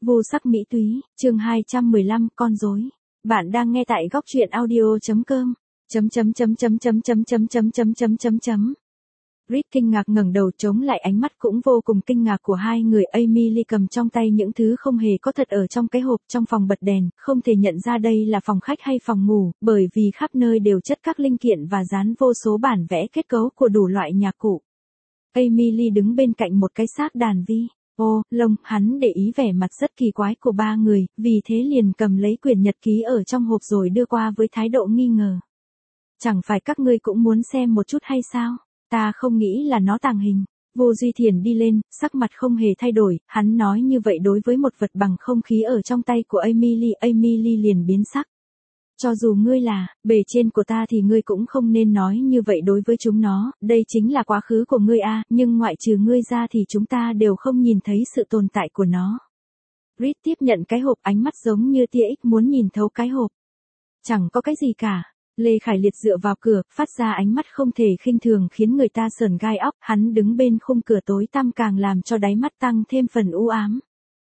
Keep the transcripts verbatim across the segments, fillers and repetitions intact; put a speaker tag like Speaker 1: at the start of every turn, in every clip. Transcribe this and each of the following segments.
Speaker 1: Vô sắc mỹ túy, chương hai trăm mười lăm, con rối. Bạn đang nghe tại góc truyện audio chấm com. Chấm chấm chấm chấm chấm chấm chấm chấm chấm chấm chấm chấm. Reed kinh ngạc ngẩng đầu chống lại ánh mắt cũng vô cùng kinh ngạc của hai người. Emily cầm trong tay những thứ không hề có thật ở trong cái hộp trong phòng bật đèn, không thể nhận ra đây là phòng khách hay phòng ngủ, bởi vì khắp nơi đều chất các linh kiện và dán vô số bản vẽ kết cấu của đủ loại nhạc cụ. Emily đứng bên cạnh một cái xác đàn vi. Ô, lông, hắn để ý vẻ mặt rất kỳ quái của ba người, vì thế liền cầm lấy quyển nhật ký ở trong hộp rồi đưa qua với thái độ nghi ngờ. Chẳng phải các ngươi cũng muốn xem một chút hay sao? Ta không nghĩ là nó tàng hình. Vô Duy Thiền đi lên, sắc mặt không hề thay đổi, hắn nói như vậy đối với một vật bằng không khí ở trong tay của Emily. Emily liền biến sắc. Cho dù ngươi là bề trên của ta thì ngươi cũng không nên nói như vậy đối với chúng nó, đây chính là quá khứ của ngươi a, nhưng ngoại trừ ngươi ra thì chúng ta đều không nhìn thấy sự tồn tại của nó. Reed tiếp nhận cái hộp, ánh mắt giống như tia ích muốn nhìn thấu cái hộp. Chẳng có cái gì cả. Lê Khải Liệt dựa vào cửa, phát ra ánh mắt không thể khinh thường khiến người ta sởn gai óc, hắn đứng bên khung cửa tối tăm càng làm cho đáy mắt tăng thêm phần u ám.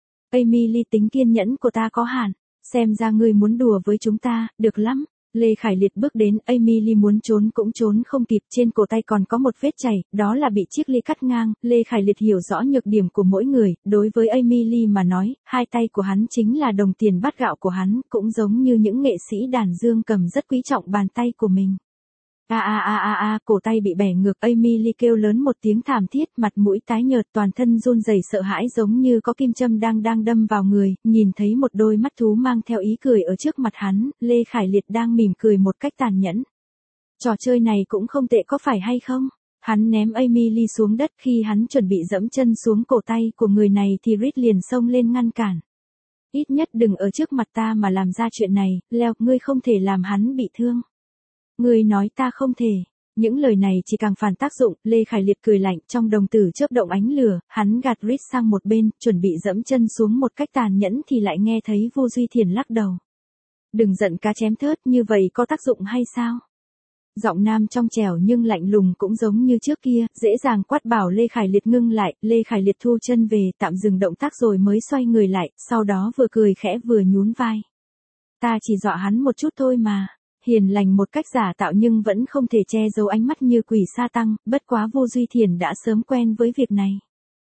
Speaker 1: Emily, tính kiên nhẫn của ta có hạn. Xem ra ngươi muốn đùa với chúng ta, được lắm. Lê Khải Liệt bước đến, Emily muốn trốn cũng trốn không kịp, trên cổ tay còn có một vết chảy, đó là bị chiếc ly cắt ngang. Lê Khải Liệt hiểu rõ nhược điểm của mỗi người, đối với Emily mà nói, hai tay của hắn chính là đồng tiền bát gạo của hắn, cũng giống như những nghệ sĩ đàn dương cầm rất quý trọng bàn tay của mình. A a a a a, cổ tay bị bẻ ngược, Emily kêu lớn một tiếng thảm thiết, mặt mũi tái nhợt, toàn thân run rẩy sợ hãi giống như có kim châm đang đang đâm vào người, nhìn thấy một đôi mắt thú mang theo ý cười ở trước mặt hắn, Lê Khải Liệt đang mỉm cười một cách tàn nhẫn. Trò chơi này cũng không tệ có phải hay không? Hắn ném Emily xuống đất, khi hắn chuẩn bị dẫm chân xuống cổ tay của người này thì Reed liền xông lên ngăn cản. Ít nhất đừng ở trước mặt ta mà làm ra chuyện này, Leo, ngươi không thể làm hắn bị thương. Ngươi nói ta không thể. Những lời này chỉ càng phản tác dụng. Lê Khải Liệt cười lạnh, trong đồng tử chớp động ánh lửa, hắn gạt Reed sang một bên, chuẩn bị dẫm chân xuống một cách tàn nhẫn thì lại nghe thấy Vô Duy Thiền lắc đầu. Đừng giận cá chém thớt, như vậy có tác dụng hay sao? Giọng nam trong trẻo nhưng lạnh lùng cũng giống như trước kia, dễ dàng quát bảo Lê Khải Liệt ngưng lại. Lê Khải Liệt thu chân về, tạm dừng động tác rồi mới xoay người lại, sau đó vừa cười khẽ vừa nhún vai. Ta chỉ dọa hắn một chút thôi mà. Hiền lành một cách giả tạo nhưng vẫn không thể che giấu ánh mắt như quỷ sa tăng, bất quá Vô Duy Thiền đã sớm quen với việc này.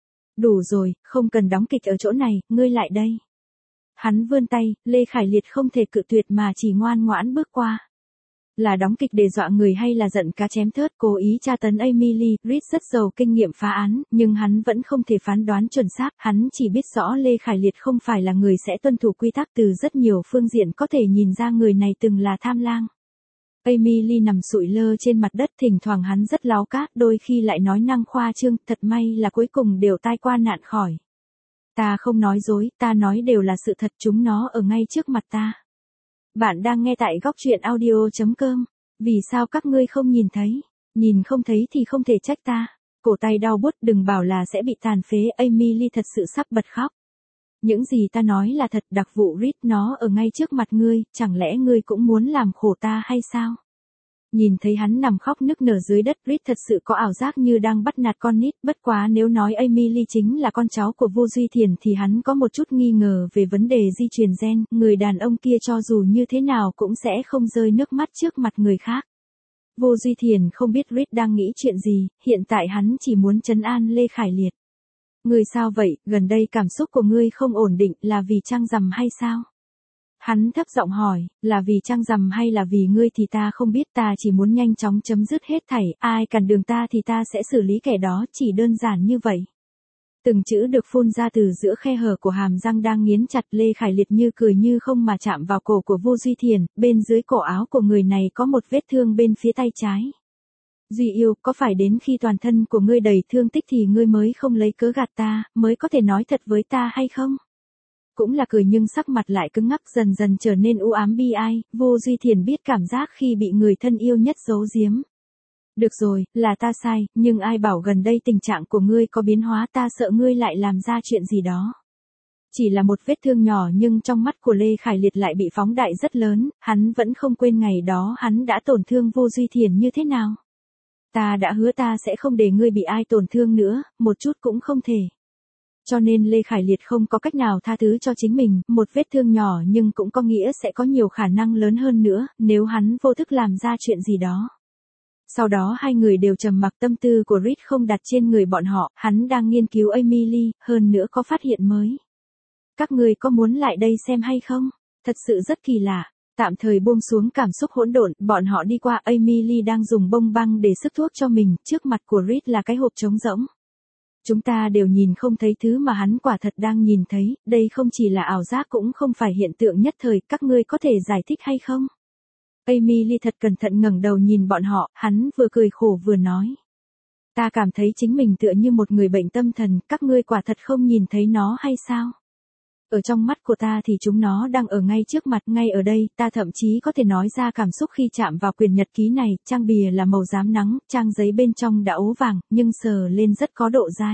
Speaker 1: Đủ rồi, không cần đóng kịch ở chỗ này, ngươi lại đây. Hắn vươn tay, Lê Khải Liệt không thể cự tuyệt mà chỉ ngoan ngoãn bước qua. Là đóng kịch để dọa người hay là giận cá chém thớt, cố ý tra tấn Emily? Reed rất giàu kinh nghiệm phá án, nhưng hắn vẫn không thể phán đoán chuẩn xác, hắn chỉ biết rõ Lê Khải Liệt không phải là người sẽ tuân thủ quy tắc, từ rất nhiều phương diện có thể nhìn ra người này từng là tham lang. Emily nằm sụi lơ trên mặt đất, thỉnh thoảng hắn rất láo cá, đôi khi lại nói năng khoa trương, thật may là cuối cùng đều tai qua nạn khỏi. Ta không nói dối, ta nói đều là sự thật, chúng nó ở ngay trước mặt ta. Bạn đang nghe tại góc truyện audio chấm com. Vì sao các ngươi không nhìn thấy? Nhìn không thấy thì không thể trách ta. Cổ tay đau buốt, đừng bảo là sẽ bị tàn phế. Emily thật sự sắp bật khóc. Những gì ta nói là thật, đặc vụ Reed, nó ở ngay trước mặt ngươi, chẳng lẽ ngươi cũng muốn làm khổ ta hay sao? Nhìn thấy hắn nằm khóc nức nở dưới đất, Reed thật sự có ảo giác như đang bắt nạt con nít, bất quá nếu nói Emily chính là con cháu của Vô Duy Thiền thì hắn có một chút nghi ngờ về vấn đề di truyền gen, người đàn ông kia cho dù như thế nào cũng sẽ không rơi nước mắt trước mặt người khác. Vô Duy Thiền không biết Reed đang nghĩ chuyện gì, hiện tại hắn chỉ muốn trấn an Lê Khải Liệt. Ngươi sao vậy, gần đây cảm xúc của ngươi không ổn định, là vì trăng rằm hay sao? Hắn thấp giọng hỏi, là vì trăng rằm hay là vì ngươi thì ta không biết, ta chỉ muốn nhanh chóng chấm dứt hết thảy, ai cản đường ta thì ta sẽ xử lý kẻ đó, chỉ đơn giản như vậy. Từng chữ được phun ra từ giữa khe hở của hàm răng đang nghiến chặt. Lê Khải Liệt như cười như không mà chạm vào cổ của Vô Duy Thiền, bên dưới cổ áo của người này có một vết thương bên phía tay trái. Duy yêu, có phải đến khi toàn thân của ngươi đầy thương tích thì ngươi mới không lấy cớ gạt ta, mới có thể nói thật với ta hay không? Cũng là cười nhưng sắc mặt lại cứng ngắc, dần dần trở nên u ám bi ai. Vô Duy Thiền biết cảm giác khi bị người thân yêu nhất giấu giếm. Được rồi, là ta sai, nhưng ai bảo gần đây tình trạng của ngươi có biến hóa, ta sợ ngươi lại làm ra chuyện gì đó. Chỉ là một vết thương nhỏ nhưng trong mắt của Lê Khải Liệt lại bị phóng đại rất lớn, hắn vẫn không quên ngày đó hắn đã tổn thương Vô Duy Thiền như thế nào. Ta đã hứa ta sẽ không để ngươi bị ai tổn thương nữa, một chút cũng không thể. Cho nên Lê Khải Liệt không có cách nào tha thứ cho chính mình, một vết thương nhỏ nhưng cũng có nghĩa sẽ có nhiều khả năng lớn hơn nữa, nếu hắn vô thức làm ra chuyện gì đó. Sau đó hai người đều trầm mặc, tâm tư của Reed không đặt trên người bọn họ, hắn đang nghiên cứu Emily, hơn nữa có phát hiện mới. Các ngươi có muốn lại đây xem hay không? Thật sự rất kỳ lạ. Tạm thời buông xuống cảm xúc hỗn độn, bọn họ đi qua Emily đang dùng bông băng để sức thuốc cho mình, trước mặt của Reed là cái hộp trống rỗng. Chúng ta đều nhìn không thấy thứ mà hắn quả thật đang nhìn thấy, đây không chỉ là ảo giác cũng không phải hiện tượng nhất thời, các ngươi có thể giải thích hay không? Emily thật cẩn thận ngẩng đầu nhìn bọn họ, hắn vừa cười khổ vừa nói. Ta cảm thấy chính mình tựa như một người bệnh tâm thần, các ngươi quả thật không nhìn thấy nó hay sao? Ở trong mắt của ta thì chúng nó đang ở ngay trước mặt, ngay ở đây, ta thậm chí có thể nói ra cảm xúc khi chạm vào quyển nhật ký này, trang bìa là màu xám nắng, trang giấy bên trong đã ố vàng, nhưng sờ lên rất có độ dai.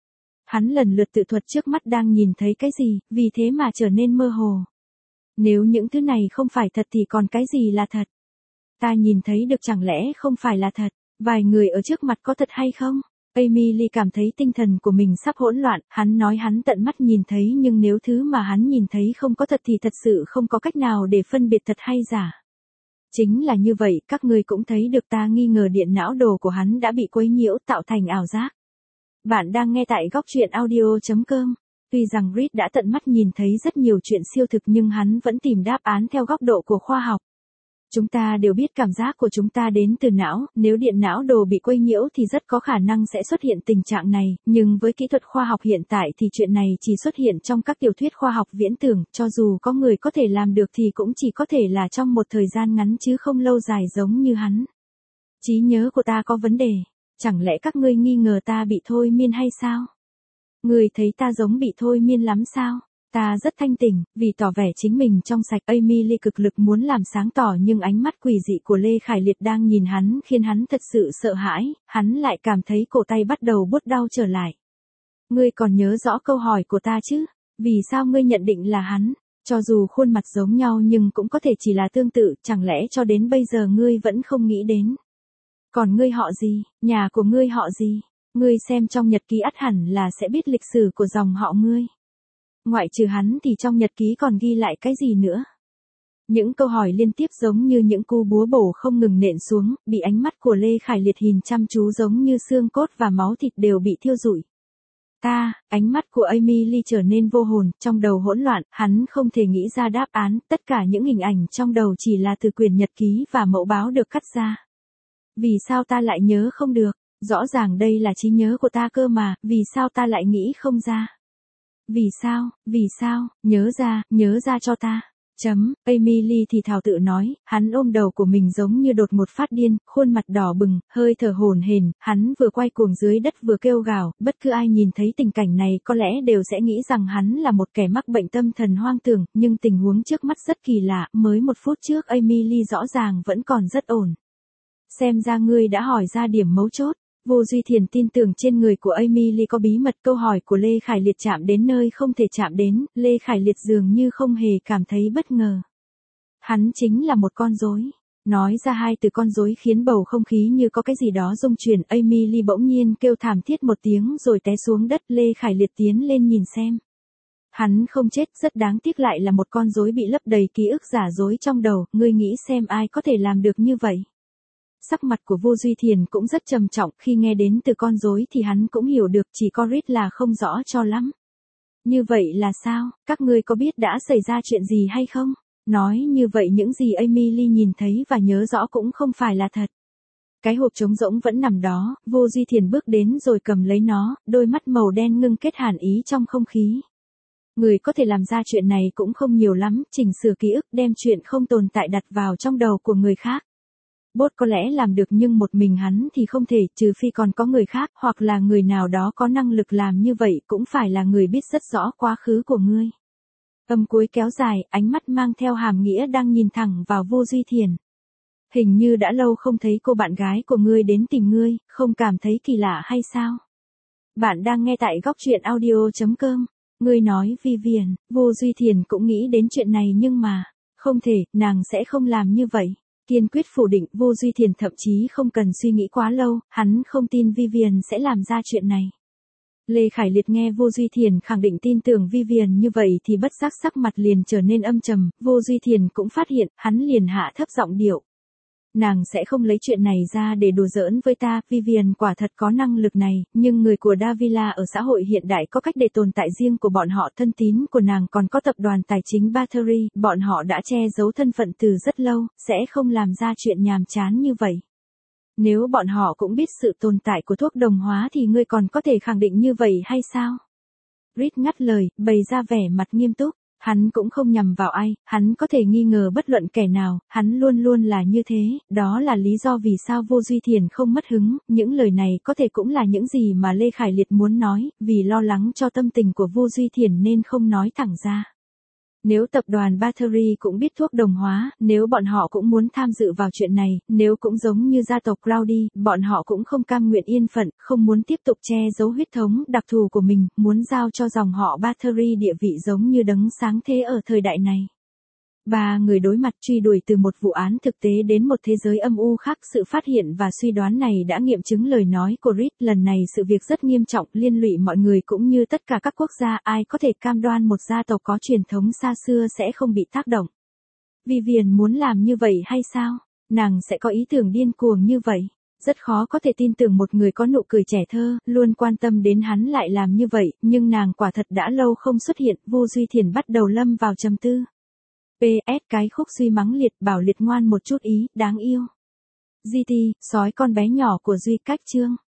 Speaker 1: Hắn lần lượt tự thuật trước mắt đang nhìn thấy cái gì, vì thế mà trở nên mơ hồ. Nếu những thứ này không phải thật thì còn cái gì là thật? Ta nhìn thấy được chẳng lẽ không phải là thật? Vài người ở trước mặt có thật hay không? Emily cảm thấy tinh thần của mình sắp hỗn loạn, hắn nói hắn tận mắt nhìn thấy nhưng nếu thứ mà hắn nhìn thấy không có thật thì thật sự không có cách nào để phân biệt thật hay giả. Chính là như vậy, các ngươi cũng thấy được ta nghi ngờ điện não đồ của hắn đã bị quấy nhiễu tạo thành ảo giác. Bạn đang nghe tại góc truyện audio chấm com. Tuy rằng Reed đã tận mắt nhìn thấy rất nhiều chuyện siêu thực nhưng hắn vẫn tìm đáp án theo góc độ của khoa học. Chúng ta đều biết cảm giác của chúng ta đến từ não, nếu điện não đồ bị quấy nhiễu thì rất có khả năng sẽ xuất hiện tình trạng này, nhưng với kỹ thuật khoa học hiện tại thì chuyện này chỉ xuất hiện trong các tiểu thuyết khoa học viễn tưởng, cho dù có người có thể làm được thì cũng chỉ có thể là trong một thời gian ngắn chứ không lâu dài giống như hắn. Trí nhớ của ta có vấn đề, chẳng lẽ các ngươi nghi ngờ ta bị thôi miên hay sao? Ngươi thấy ta giống bị thôi miên lắm sao? Ta rất thanh tỉnh, vì tỏ vẻ chính mình trong sạch. Emily cực lực muốn làm sáng tỏ nhưng ánh mắt quỷ dị của Lê Khải Liệt đang nhìn hắn khiến hắn thật sự sợ hãi, hắn lại cảm thấy cổ tay bắt đầu buốt đau trở lại. Ngươi còn nhớ rõ câu hỏi của ta chứ? Vì sao ngươi nhận định là hắn? Cho dù khuôn mặt giống nhau nhưng cũng có thể chỉ là tương tự, chẳng lẽ cho đến bây giờ ngươi vẫn không nghĩ đến? Còn ngươi họ gì? Nhà của ngươi họ gì? Ngươi xem trong nhật ký ắt hẳn là sẽ biết lịch sử của dòng họ ngươi. Ngoại trừ hắn thì trong nhật ký còn ghi lại cái gì nữa? Những câu hỏi liên tiếp giống như những cú búa bổ không ngừng nện xuống, bị ánh mắt của Lê Khải Liệt nhìn chăm chú giống như xương cốt và máu thịt đều bị thiêu rụi. Ta, ánh mắt của Emily trở nên vô hồn, trong đầu hỗn loạn, hắn không thể nghĩ ra đáp án, tất cả những hình ảnh trong đầu chỉ là từ quyển nhật ký và mẫu báo được cắt ra. Vì sao ta lại nhớ không được? Rõ ràng đây là trí nhớ của ta cơ mà, vì sao ta lại nghĩ không ra? Vì sao, vì sao, nhớ ra, nhớ ra cho ta. Chấm, Emily thì thào tự nói, hắn ôm đầu của mình giống như đột một phát điên, khuôn mặt đỏ bừng, hơi thở hổn hển, hắn vừa quay cuồng dưới đất vừa kêu gào, bất cứ ai nhìn thấy tình cảnh này có lẽ đều sẽ nghĩ rằng hắn là một kẻ mắc bệnh tâm thần hoang tưởng, nhưng tình huống trước mắt rất kỳ lạ, mới một phút trước Emily rõ ràng vẫn còn rất ổn. Xem ra ngươi đã hỏi ra điểm mấu chốt. Vô Duy Thiền tin tưởng trên người của Emily có bí mật, câu hỏi của Lê Khải Liệt chạm đến nơi không thể chạm đến, Lê Khải Liệt dường như không hề cảm thấy bất ngờ. Hắn chính là một con rối. Nói ra hai từ con rối khiến bầu không khí như có cái gì đó rung chuyển, Emily bỗng nhiên kêu thảm thiết một tiếng rồi té xuống đất, Lê Khải Liệt tiến lên nhìn xem. Hắn không chết, rất đáng tiếc lại là một con rối bị lấp đầy ký ức giả dối trong đầu, ngươi nghĩ xem ai có thể làm được như vậy. Sắc mặt của Vô Duy Thiền cũng rất trầm trọng, khi nghe đến từ con rối thì hắn cũng hiểu được, chỉ có Reed là không rõ cho lắm. Như vậy là sao, các ngươi có biết đã xảy ra chuyện gì hay không? Nói như vậy những gì Emily nhìn thấy và nhớ rõ cũng không phải là thật. Cái hộp trống rỗng vẫn nằm đó, Vô Duy Thiền bước đến rồi cầm lấy nó, đôi mắt màu đen ngưng kết hàn ý trong không khí. Người có thể làm ra chuyện này cũng không nhiều lắm, chỉnh sửa ký ức, đem chuyện không tồn tại đặt vào trong đầu của người khác. Bốt có lẽ làm được nhưng một mình hắn thì không thể, trừ phi còn có người khác, hoặc là người nào đó có năng lực làm như vậy, cũng phải là người biết rất rõ quá khứ của ngươi. Âm cuối kéo dài, ánh mắt mang theo hàm nghĩa đang nhìn thẳng vào Vô Duy Thiền. Hình như đã lâu không thấy cô bạn gái của ngươi đến tìm ngươi, không cảm thấy kỳ lạ hay sao? Bạn đang nghe tại góc truyện audio chấm com. Ngươi nói Vivian, Vô Duy Thiền cũng nghĩ đến chuyện này nhưng mà, không thể, nàng sẽ không làm như vậy. Kiên quyết phủ định, Vô Duy Thiền thậm chí không cần suy nghĩ quá lâu, hắn không tin Vivian sẽ làm ra chuyện này. Lê Khải Liệt nghe Vô Duy Thiền khẳng định tin tưởng Vivian như vậy thì bất giác sắc mặt liền trở nên âm trầm, Vô Duy Thiền cũng phát hiện, hắn liền hạ thấp giọng điệu. Nàng sẽ không lấy chuyện này ra để đùa giỡn với ta, Vivian quả thật có năng lực này, nhưng người của Davila ở xã hội hiện đại có cách để tồn tại riêng của bọn họ, thân tín của nàng còn có tập đoàn tài chính Battery, bọn họ đã che giấu thân phận từ rất lâu, sẽ không làm ra chuyện nhàm chán như vậy. Nếu bọn họ cũng biết sự tồn tại của thuốc đồng hóa thì ngươi còn có thể khẳng định như vậy hay sao? Reed ngắt lời, bày ra vẻ mặt nghiêm túc. Hắn cũng không nhằm vào ai, hắn có thể nghi ngờ bất luận kẻ nào, hắn luôn luôn là như thế, đó là lý do vì sao Vô Duy Thiền không mất hứng, những lời này có thể cũng là những gì mà Lê Khải Liệt muốn nói, vì lo lắng cho tâm tình của Vô Duy Thiền nên không nói thẳng ra. Nếu tập đoàn Battery cũng biết thuốc đồng hóa, nếu bọn họ cũng muốn tham dự vào chuyện này, nếu cũng giống như gia tộc Crowdy, bọn họ cũng không cam nguyện yên phận, không muốn tiếp tục che giấu huyết thống đặc thù của mình, muốn giao cho dòng họ Battery địa vị giống như đấng sáng thế ở thời đại này. Ba người đối mặt truy đuổi từ một vụ án thực tế đến một thế giới âm u khác, sự phát hiện và suy đoán này đã nghiệm chứng lời nói của Reed, lần này sự việc rất nghiêm trọng, liên lụy mọi người cũng như tất cả các quốc gia, ai có thể cam đoan một gia tộc có truyền thống xa xưa sẽ không bị tác động. Vivian muốn làm như vậy hay sao? Nàng sẽ có ý tưởng điên cuồng như vậy? Rất khó có thể tin tưởng một người có nụ cười trẻ thơ, luôn quan tâm đến hắn lại làm như vậy, nhưng nàng quả thật đã lâu không xuất hiện, Vô Duy Thiền bắt đầu lâm vào trầm tư. pê ét cái khúc Duy mắng Liệt, bảo Liệt ngoan một chút ý, đáng yêu. giê tê, sói con bé nhỏ của Duy cách chương.